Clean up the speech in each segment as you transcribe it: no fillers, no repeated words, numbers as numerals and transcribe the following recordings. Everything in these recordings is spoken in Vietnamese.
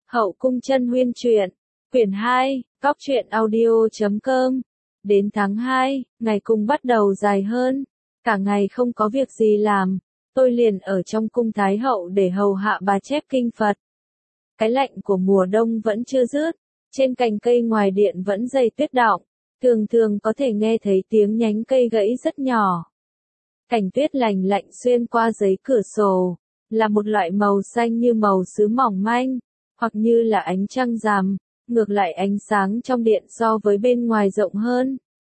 Hậu cung chân huyên truyện, quyển 2, góc truyện audio.com. Đến tháng 2, ngày cung bắt đầu dài hơn, cả ngày không có việc gì làm, tôi liền ở trong cung Thái hậu để hầu hạ bà chép kinh Phật. Cái lạnh của mùa đông vẫn chưa dứt, trên cành cây ngoài điện vẫn dày tuyết đọng, thường thường có thể nghe thấy tiếng nhánh cây gãy rất nhỏ. Cảnh tuyết lành lạnh xuyên qua giấy cửa sổ, là một loại màu xanh như màu sứ mỏng manh, hoặc như là ánh trăng rằm, ngược lại ánh sáng trong điện so với bên ngoài rộng hơn,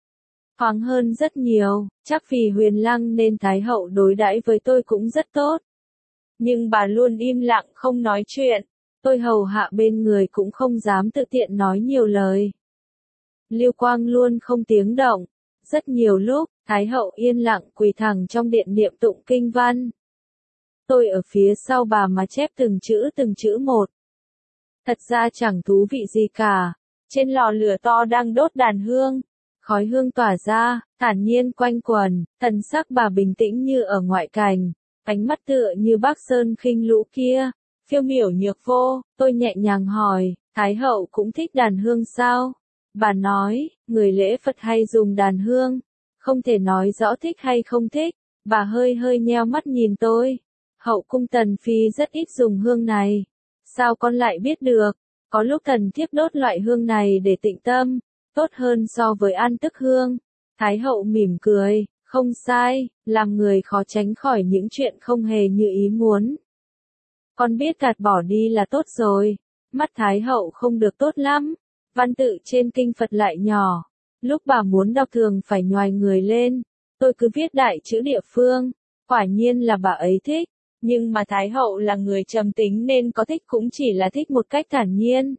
thoáng hơn rất nhiều, chắc vì huyền lăng nên Thái hậu đối đãi với tôi cũng rất tốt. Nhưng bà luôn im lặng không nói chuyện, tôi hầu hạ bên người cũng không dám tự tiện nói nhiều lời. Lưu quang luôn không tiếng động, rất nhiều lúc, Thái hậu yên lặng quỳ thẳng trong điện niệm tụng kinh văn. Tôi ở phía sau bà mà chép từng chữ một. Thật ra chẳng thú vị gì cả, trên lò lửa to đang đốt đàn hương, khói hương tỏa ra, thản nhiên quanh quần, thần sắc bà bình tĩnh như ở ngoại cảnh, ánh mắt tựa như Bắc Sơn khinh lũ kia, phiêu miểu nhược vô. Tôi nhẹ nhàng hỏi, Thái hậu cũng thích đàn hương sao? Bà nói, người lễ Phật hay dùng đàn hương, không thể nói rõ thích hay không thích. Bà hơi nheo mắt nhìn tôi. Hậu cung tần phi rất ít dùng hương này. Sao con lại biết được? Có lúc thần thiếp đốt loại hương này để tịnh tâm, tốt hơn so với an tức hương. Thái hậu mỉm cười, không sai, làm người khó tránh khỏi những chuyện không hề như ý muốn. Con biết gạt bỏ đi là tốt rồi. Mắt Thái hậu không được tốt lắm, văn tự trên kinh Phật lại nhỏ. Lúc bà muốn đọc thường phải nhoài người lên, tôi cứ viết đại chữ địa phương, quả nhiên là bà ấy thích. Nhưng mà Thái hậu là người trầm tính nên có thích cũng chỉ là thích một cách thản nhiên.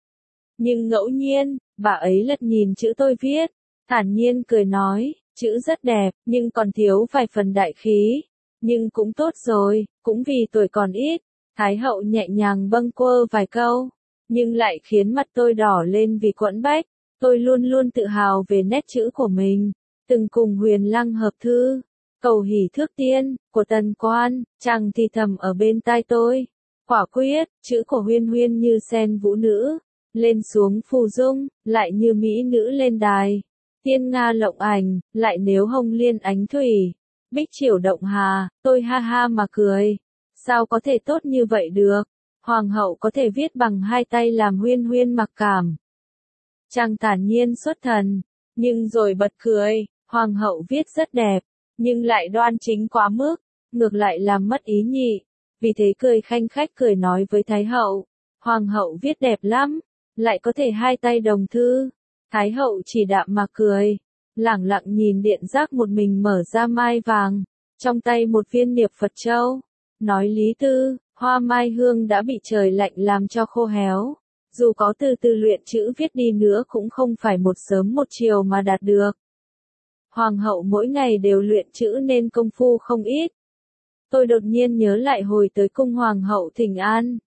Nhưng ngẫu nhiên, bà ấy lật nhìn chữ tôi viết, thản nhiên cười nói, chữ rất đẹp, nhưng còn thiếu vài phần đại khí. Nhưng cũng tốt rồi, cũng vì tuổi còn ít. Thái hậu nhẹ nhàng bâng quơ vài câu, nhưng lại khiến mặt tôi đỏ lên vì quẫn bách. Tôi luôn luôn tự hào về nét chữ của mình, từng cùng huyền lăng hợp thư. Cầu hỷ thước tiên, của tần quan, chàng thì thầm ở bên tai tôi. Quả quyết, chữ của huyên huyên như sen vũ nữ, lên xuống phù dung, lại như mỹ nữ lên đài. Tiên Nga lộng ảnh, lại nếu hồng liên ánh thủy. Bích triều động hà, tôi ha ha mà cười. Sao có thể tốt như vậy được? Hoàng hậu có thể viết bằng hai tay làm huyên huyên mặc cảm. Chàng thản nhiên xuất thần, nhưng rồi bật cười, hoàng hậu viết rất đẹp. Nhưng lại đoan chính quá mức, ngược lại làm mất ý nhị. Vì thế cười khanh khách cười nói với Thái hậu, hoàng hậu viết đẹp lắm, lại có thể hai tay đồng thư. Thái hậu chỉ đạm mà cười, lẳng lặng nhìn điện giác một mình mở ra mai vàng, trong tay một viên niệp Phật châu. Nói lý tư, hoa mai hương đã bị trời lạnh làm cho khô héo. Dù có từ từ luyện chữ viết đi nữa cũng không phải một sớm một chiều mà đạt được. Hoàng hậu mỗi ngày đều luyện chữ nên công phu không ít. Tôi đột nhiên nhớ lại hồi tới cung hoàng hậu thỉnh an.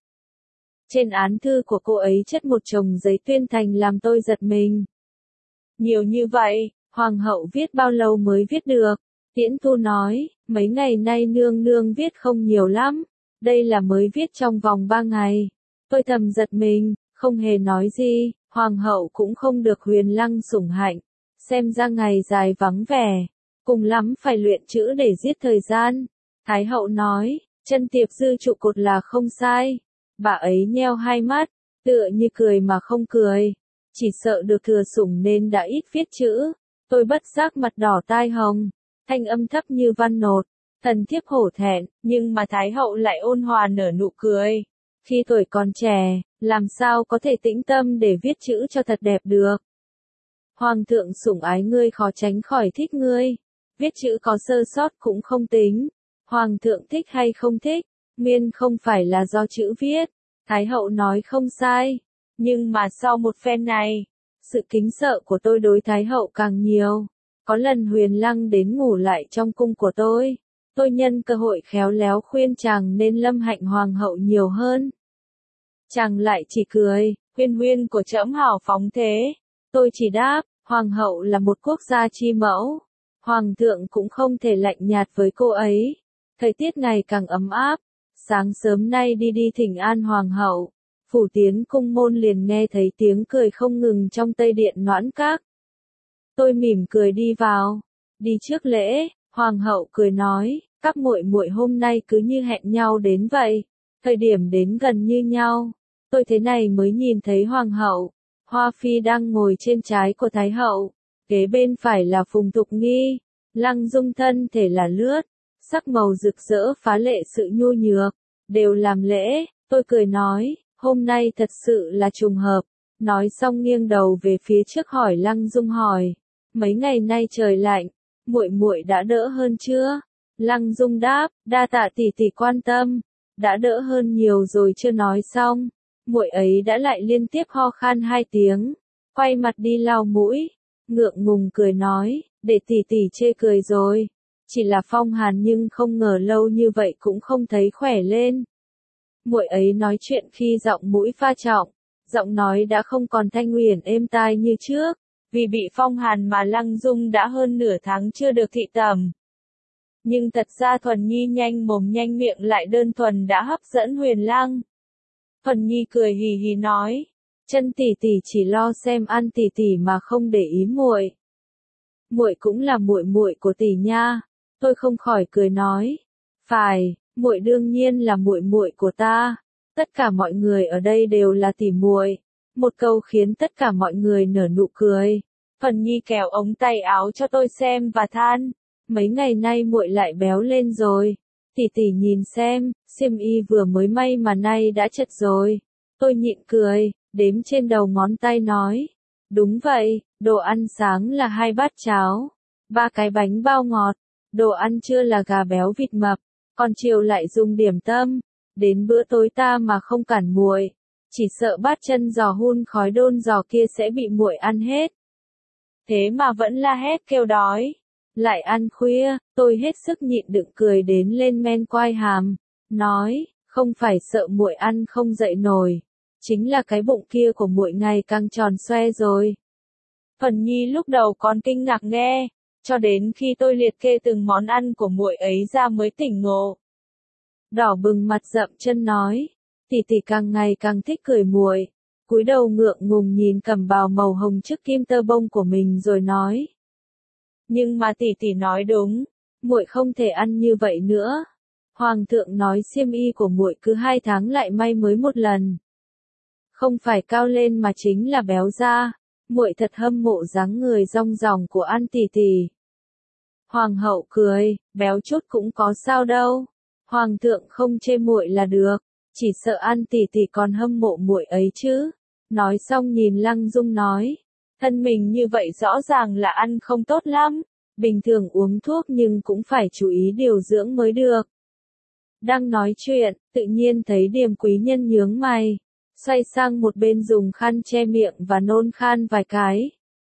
Trên án thư của cô ấy chất một chồng giấy tuyên thành làm tôi giật mình. Nhiều như vậy, hoàng hậu viết bao lâu mới viết được? Tiễn Thu nói, mấy ngày nay nương nương viết không nhiều lắm, đây là mới viết trong vòng 3 ngày. Tôi thầm giật mình, không hề nói gì, hoàng hậu cũng không được huyền lăng sủng hạnh. Xem ra ngày dài vắng vẻ, cùng lắm phải luyện chữ để giết thời gian. Thái hậu nói, chân tiệp dư trụ cột là không sai. Bà ấy nheo hai mắt, tựa như cười mà không cười. Chỉ sợ được thừa sủng nên đã ít viết chữ. Tôi bất giác mặt đỏ tai hồng, thanh âm thấp như văn nột. Thần thiếp hổ thẹn, nhưng mà Thái hậu lại ôn hòa nở nụ cười. Khi tuổi còn trẻ, làm sao có thể tĩnh tâm để viết chữ cho thật đẹp được. Hoàng thượng sủng ái ngươi khó tránh khỏi thích ngươi. Viết chữ có sơ sót cũng không tính. Hoàng thượng thích hay không thích, miên không phải là do chữ viết. Thái hậu nói không sai. Nhưng mà sau một phen này, sự kính sợ của tôi đối Thái hậu càng nhiều. Có lần huyền lăng đến ngủ lại trong cung của tôi nhân cơ hội khéo léo khuyên chàng nên lâm hạnh hoàng hậu nhiều hơn. Chàng lại chỉ cười, huyên huyên của trẫm hào phóng thế. Tôi chỉ đáp, hoàng hậu là một quốc gia chi mẫu. Hoàng thượng cũng không thể lạnh nhạt với cô ấy. Thời tiết ngày càng ấm áp. Sáng sớm nay đi thỉnh an hoàng hậu. Phủ tiến cung môn liền nghe thấy tiếng cười không ngừng trong Tây Điện Noãn Các. Tôi mỉm cười đi vào, đi trước lễ, hoàng hậu cười nói, các muội muội hôm nay cứ như hẹn nhau đến vậy, thời điểm đến gần như nhau. Tôi thế này mới nhìn thấy hoàng hậu, Hoa Phi đang ngồi trên trái của Thái hậu, kế bên phải là Phùng Thục Nghi, Lăng Dung thân thể là lướt, sắc màu rực rỡ phá lệ sự nhu nhược, đều làm lễ. Tôi cười nói, hôm nay thật sự là trùng hợp. Nói xong nghiêng đầu về phía trước hỏi Lăng Dung hỏi, mấy ngày nay trời lạnh, muội muội đã đỡ hơn chưa? Lăng Dung đáp, đa tạ tỷ tỷ quan tâm, đã đỡ hơn nhiều rồi. Chưa nói xong, muội ấy đã lại liên tiếp ho khan 2 tiếng, quay mặt đi lau mũi, ngượng ngùng cười nói, để tỷ tỷ chê cười rồi, chỉ là phong hàn nhưng không ngờ lâu như vậy cũng không thấy khỏe lên. Muội ấy nói chuyện khi giọng mũi pha trọng, giọng nói đã không còn thanh uyển êm tai như trước, vì bị phong hàn mà Lăng Dung đã hơn nửa tháng chưa được thị tẩm. Nhưng thật ra Thuần Nhi nhanh mồm nhanh miệng lại đơn thuần đã hấp dẫn Huyền Lăng. Thuần Nhi cười hì hì nói, chân tỷ tỷ chỉ lo xem ăn tỷ tỷ mà không để ý muội. Muội cũng là muội muội của tỷ nha. Tôi không khỏi cười nói, phải, muội đương nhiên là muội muội của ta. Tất cả mọi người ở đây đều là tỷ muội. Một câu khiến tất cả mọi người nở nụ cười. Thuần Nhi kéo ống tay áo cho tôi xem và than, mấy ngày nay muội lại béo lên rồi. Tỷ tỷ nhìn xem, xiêm y vừa mới may mà nay đã chật rồi. Tôi nhịn cười, đếm trên đầu ngón tay nói, đúng vậy, đồ ăn sáng là 2 bát cháo, 3 cái bánh bao ngọt, đồ ăn trưa là gà béo vịt mập, còn chiều lại dùng điểm tâm. Đến bữa tối ta mà không cản muội, chỉ sợ bát chân giò hun khói đôn giò kia sẽ bị muội ăn hết. Thế mà vẫn la hét kêu đói. Lại ăn khuya, tôi hết sức nhịn đựng cười đến lên men quai hàm, nói, không phải sợ muội ăn không dậy nổi, chính là cái bụng kia của muội ngày càng tròn xoe rồi. Thuần Nhi lúc đầu còn kinh ngạc nghe, cho đến khi tôi liệt kê từng món ăn của muội ấy ra mới tỉnh ngộ. Đỏ bừng mặt dậm chân nói, tỷ tỷ càng ngày càng thích cười muội, cúi đầu ngượng ngùng nhìn cẩm bào màu hồng trước kim tơ bông của mình rồi nói. Nhưng mà tỷ tỷ nói đúng, muội không thể ăn như vậy nữa. Hoàng thượng nói xiêm y của muội cứ 2 tháng lại may mới một lần. Không phải cao lên mà chính là béo ra. Muội thật hâm mộ dáng người rong ròng của An tỷ tỷ. Hoàng hậu cười, béo chút cũng có sao đâu. Hoàng thượng không chê muội là được, chỉ sợ An tỷ tỷ còn hâm mộ muội ấy chứ. Nói xong nhìn Lăng Dung nói, thân mình như vậy rõ ràng là ăn không tốt lắm, bình thường uống thuốc nhưng cũng phải chú ý điều dưỡng mới được. Đang nói chuyện, tự nhiên thấy Điềm Quý Nhân nhướng mày, xoay sang một bên dùng khăn che miệng và nôn khan vài cái.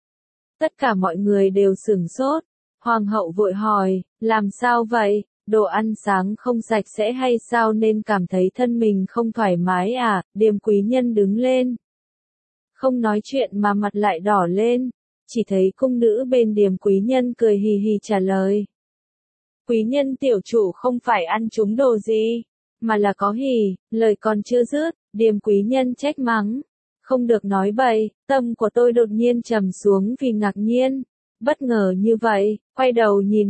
Tất cả mọi người đều sửng sốt, hoàng hậu vội hỏi, làm sao vậy, đồ ăn sáng không sạch sẽ hay sao nên cảm thấy thân mình không thoải mái à? Điềm Quý Nhân đứng lên, không nói chuyện mà mặt lại đỏ lên, chỉ thấy cung nữ bên Điềm Quý Nhân cười hì hì trả lời. Quý nhân tiểu chủ không phải ăn trúng đồ gì, mà là có hỉ. Lời còn chưa dứt, Điềm Quý Nhân trách mắng, không được nói bậy. Tâm của tôi đột nhiên trầm xuống vì ngạc nhiên, bất ngờ như vậy, quay đầu nhìn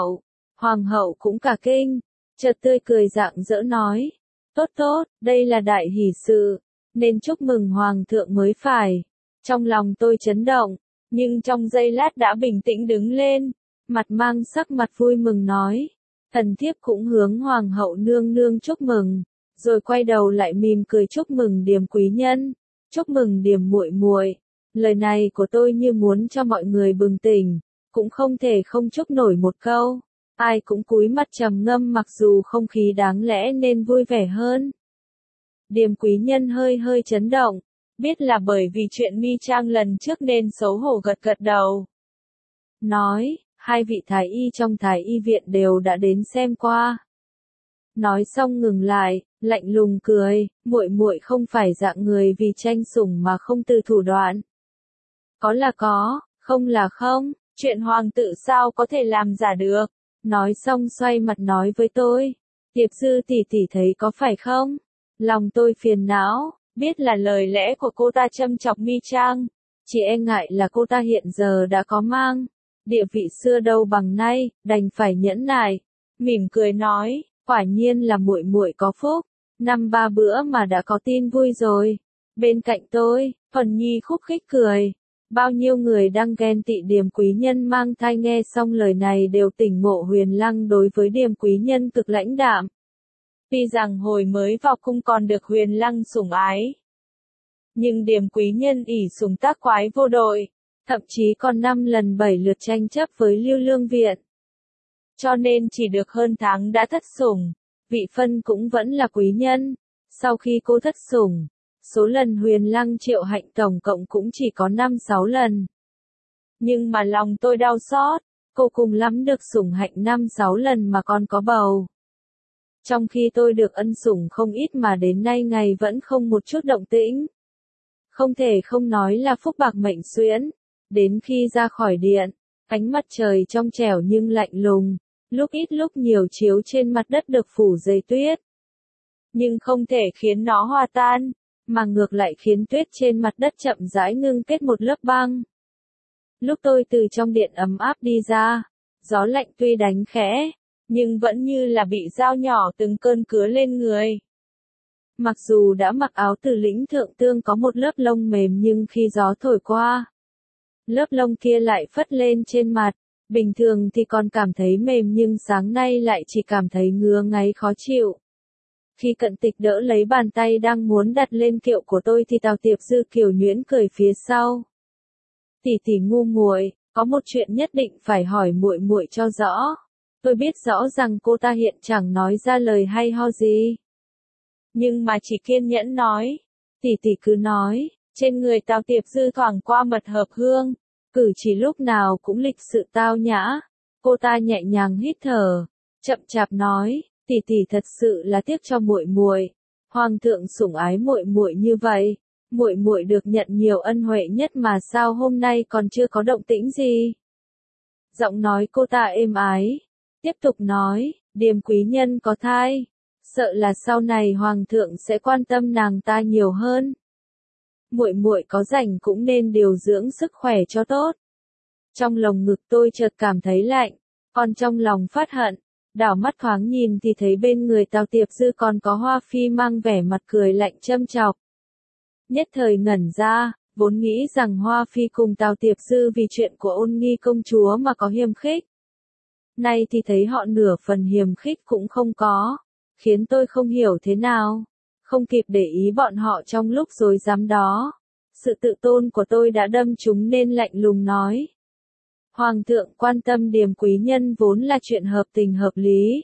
hoàng hậu cũng cả kinh, chợt tươi cười rạng rỡ nói, tốt tốt, đây là đại hỷ sự, nên chúc mừng hoàng thượng mới phải. Trong lòng tôi chấn động, nhưng trong giây lát đã bình tĩnh đứng lên, mặt mang sắc mặt vui mừng nói, thần thiếp cũng hướng hoàng hậu nương nương chúc mừng, rồi quay đầu lại mỉm cười chúc mừng Điềm Quý Nhân, chúc mừng Điềm muội muội. Lời này của tôi như muốn cho mọi người bừng tỉnh, cũng không thể không chúc nổi một câu. Ai cũng cúi mặt trầm ngâm mặc dù không khí đáng lẽ nên vui vẻ hơn. Điềm Quý Nhân hơi chấn động, biết là bởi vì chuyện mi trang lần trước nên xấu hổ gật gật đầu. Nói, 2 vị thái y trong thái y viện đều đã đến xem qua. Nói xong ngừng lại, lạnh lùng cười, muội muội không phải dạng người vì tranh sủng mà không từ thủ đoạn. Có là có, không là không, chuyện hoàng tử sao có thể làm giả được. Nói xong xoay mặt nói với tôi, Tiệp Dư tỷ tỷ thấy có phải không? Lòng tôi phiền não, Biết là lời lẽ của cô ta châm chọc Mi Trang, chỉ e ngại là cô ta hiện giờ đã có mang địa vị xưa đâu bằng nay, đành phải nhẫn nại, mỉm cười nói, quả nhiên là muội muội có phúc, năm ba bữa mà đã có tin vui rồi. Bên cạnh tôi, Thuần Nhi khúc khích cười. Bao nhiêu người đang ghen tị Điềm Quý Nhân mang thai nghe xong lời này đều tỉnh ngộ Huyền Lăng đối với Điềm Quý Nhân cực lãnh đạm. Tuy rằng hồi mới vào cung còn được Huyền Lăng sủng ái, nhưng Điềm Quý Nhân ỷ sủng tác quái vô đội, thậm chí còn 5 lần 7 lượt tranh chấp với Lưu Lương Viện. Cho nên chỉ được hơn tháng đã thất sủng, vị phân cũng vẫn là quý nhân. Sau khi cô thất sủng, số lần Huyền Lăng triệu hạnh tổng cộng cũng chỉ có 5-6 lần. Nhưng mà lòng tôi đau xót, cô cùng lắm được sủng hạnh 5-6 lần mà còn có bầu. Trong khi tôi được ân sủng không ít mà đến nay ngày vẫn không một chút động tĩnh. Không thể không nói là phúc bạc mệnh xuyễn. Đến khi ra khỏi điện, ánh mặt trời trong trẻo nhưng lạnh lùng, lúc ít lúc nhiều chiếu trên mặt đất được phủ dày tuyết. Nhưng không thể khiến nó hòa tan, mà ngược lại khiến tuyết trên mặt đất chậm rãi ngưng kết một lớp băng. Lúc tôi từ trong điện ấm áp đi ra, gió lạnh tuy đánh khẽ, nhưng vẫn như là bị dao nhỏ từng cơn cứa lên người. Mặc dù đã mặc áo từ lĩnh thượng tương có một lớp lông mềm nhưng khi gió thổi qua, lớp lông kia lại phất lên trên mặt, bình thường thì còn cảm thấy mềm nhưng sáng nay lại chỉ cảm thấy ngứa ngáy khó chịu. Khi Cận Tịch đỡ lấy bàn tay đang muốn đặt lên kiệu của tôi thì Tào Tiệp Dư kiều nhuyễn cười phía sau. Tỷ tỷ ngu muội, có một chuyện nhất định phải hỏi muội muội cho rõ. Tôi biết rõ rằng cô ta hiện chẳng nói ra lời hay ho gì, nhưng mà chỉ kiên nhẫn nói. Tỷ tỷ cứ nói. Trên người Tào Tiệp Dư thoảng qua mật hợp hương, cử chỉ lúc nào cũng lịch sự tao nhã. Cô ta nhẹ nhàng hít thở, chậm chạp nói, tỷ tỷ thật sự là tiếc cho muội muội. Hoàng thượng sủng ái muội muội như vậy, muội muội được nhận nhiều ân huệ nhất mà sao hôm nay còn chưa có động tĩnh gì? Giọng nói cô ta êm ái, tiếp tục nói, Điềm Quý Nhân có thai, sợ là sau này hoàng thượng sẽ quan tâm nàng ta nhiều hơn. Muội muội có rảnh cũng nên điều dưỡng sức khỏe cho tốt. Trong lồng ngực tôi chợt cảm thấy lạnh, còn trong lòng phát hận, đảo mắt thoáng nhìn thì thấy bên người Tào Tiệp Dư còn có Hoa Phi mang vẻ mặt cười lạnh châm chọc. Nhất thời ngẩn ra, vốn nghĩ rằng Hoa Phi cùng Tào Tiệp Dư vì chuyện của Ôn Nghi công chúa mà có hiềm khích. Nay thì thấy họ nửa phần hiềm khích cũng không có, khiến tôi không hiểu thế nào. Không kịp để ý bọn họ trong lúc rối rắm đó, sự tự tôn của tôi đã đâm trúng nên lạnh lùng nói. Hoàng thượng quan tâm Điềm Quý Nhân vốn là chuyện hợp tình hợp lý.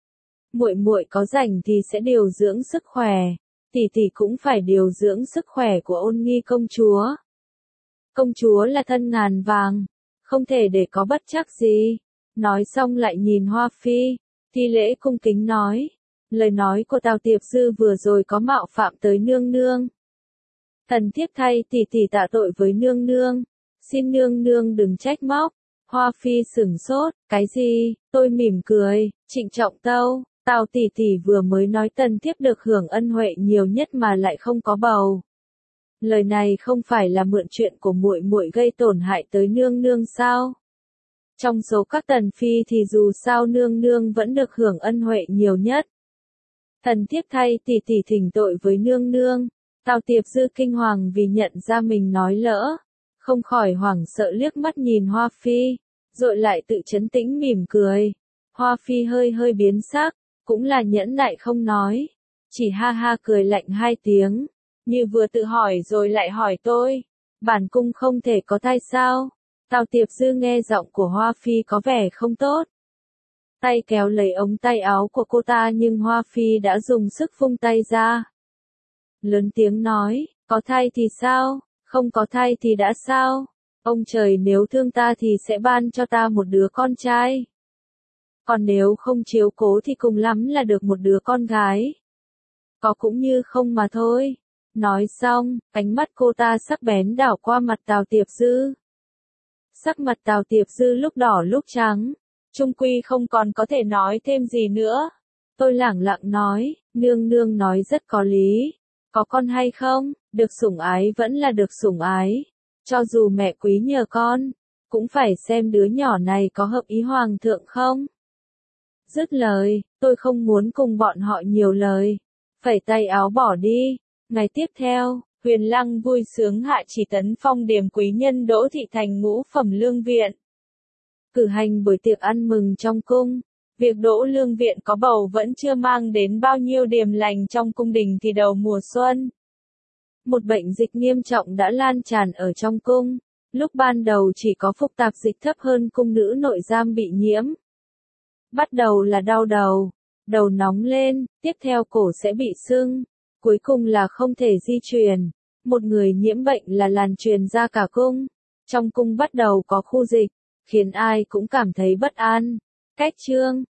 Muội muội có rảnh thì sẽ điều dưỡng sức khỏe, tỷ tỷ cũng phải điều dưỡng sức khỏe của Ôn Nghi công chúa. Công chúa là thân ngàn vàng, không thể để có bất trắc gì. Nói xong lại nhìn Hoa Phi, thi lễ cung kính nói. Lời nói của Tào Tiệp Dư vừa rồi có mạo phạm tới nương nương. Thần thiếp thay tỷ tỷ tạ tội với nương nương, xin nương nương đừng trách móc. Hoa Phi sửng sốt, cái gì? Tôi mỉm cười, trịnh trọng tâu, Tào tỷ tỷ vừa mới nói tần thiếp được hưởng ân huệ nhiều nhất mà lại không có bầu. Lời này không phải là mượn chuyện của muội muội gây tổn hại tới nương nương sao? Trong số các tần phi thì dù sao nương nương vẫn được hưởng ân huệ nhiều nhất. Thần thiếp thay tỷ tỷ thỉnh tội với nương nương. Tào Tiệp Dư kinh hoàng vì nhận ra mình nói lỡ, không khỏi hoảng sợ liếc mắt nhìn Hoa Phi, rồi lại tự trấn tĩnh mỉm cười. Hoa Phi hơi hơi biến sắc, cũng là nhẫn nại không nói, chỉ ha ha cười lạnh 2 tiếng, như vừa tự hỏi rồi lại hỏi tôi, bản cung không thể có thai sao? Tào Tiệp Dư nghe giọng của Hoa Phi có vẻ không tốt. Tay kéo lấy ống tay áo của cô ta nhưng Hoa Phi đã dùng sức vung tay ra. Lớn tiếng nói, có thai thì sao, không có thai thì đã sao? Ông trời nếu thương ta thì sẽ ban cho ta một đứa con trai. Còn nếu không chiếu cố thì cùng lắm là được một đứa con gái. Có cũng như không mà thôi. Nói xong, ánh mắt cô ta sắc bén đảo qua mặt Tào Tiệp Dư. Sắc mặt Tào Tiệp Dư lúc đỏ lúc trắng, chung quy không còn có thể nói thêm gì nữa. Tôi lẳng lặng nói, nương nương nói rất có lý. Có con hay không, được sủng ái vẫn là được sủng ái. Cho dù mẹ quý nhờ con, cũng phải xem đứa nhỏ này có hợp ý hoàng thượng không. Dứt lời, tôi không muốn cùng bọn họ nhiều lời. Phẩy tay áo bỏ đi. Ngày tiếp theo, Huyền Lăng vui sướng hạ chỉ tấn phong điểm quý nhân Đỗ Thị thành ngũ phẩm lương viện. Cử hành buổi tiệc ăn mừng trong cung. Việc Đỗ Lương Viện có bầu vẫn chưa mang đến bao nhiêu điềm lành trong cung đình thì đầu mùa xuân. Một bệnh dịch nghiêm trọng đã lan tràn ở trong cung. Lúc ban đầu chỉ có Phục Tạp Dịch thấp hơn cung nữ nội giam bị nhiễm. Bắt đầu là đau đầu, đầu nóng lên, tiếp theo cổ sẽ bị sưng, cuối cùng là không thể di chuyển. Một người nhiễm bệnh là lan truyền ra cả cung. Trong cung bắt đầu có khu dịch, khiến ai cũng cảm thấy bất an. Cách chương